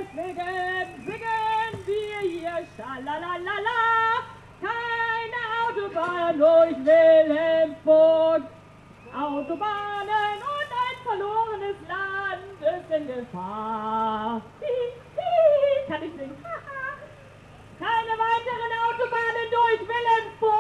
deswegen singen wir hier Schalalalala. Keine Autobahn durch Wilhelmsburg. Autobahnen und ein verlorenes Land ist in Gefahr. Kann ich singen? Keine weiteren Autobahnen durch Wilhelmsburg.